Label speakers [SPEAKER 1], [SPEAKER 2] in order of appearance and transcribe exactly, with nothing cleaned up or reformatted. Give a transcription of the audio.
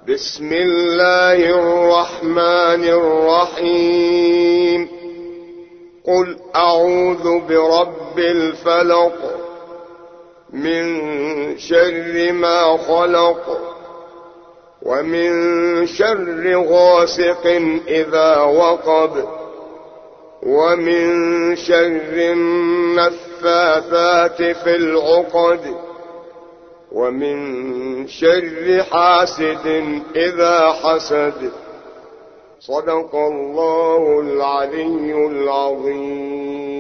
[SPEAKER 1] بسم الله الرحمن الرحيم. قل أعوذ برب الفلق من شر ما خلق ومن شر غاسق إذا وقب ومن شر النفاثات في العقد ومن شر حاسد إذا حسد. صدق الله العلي العظيم.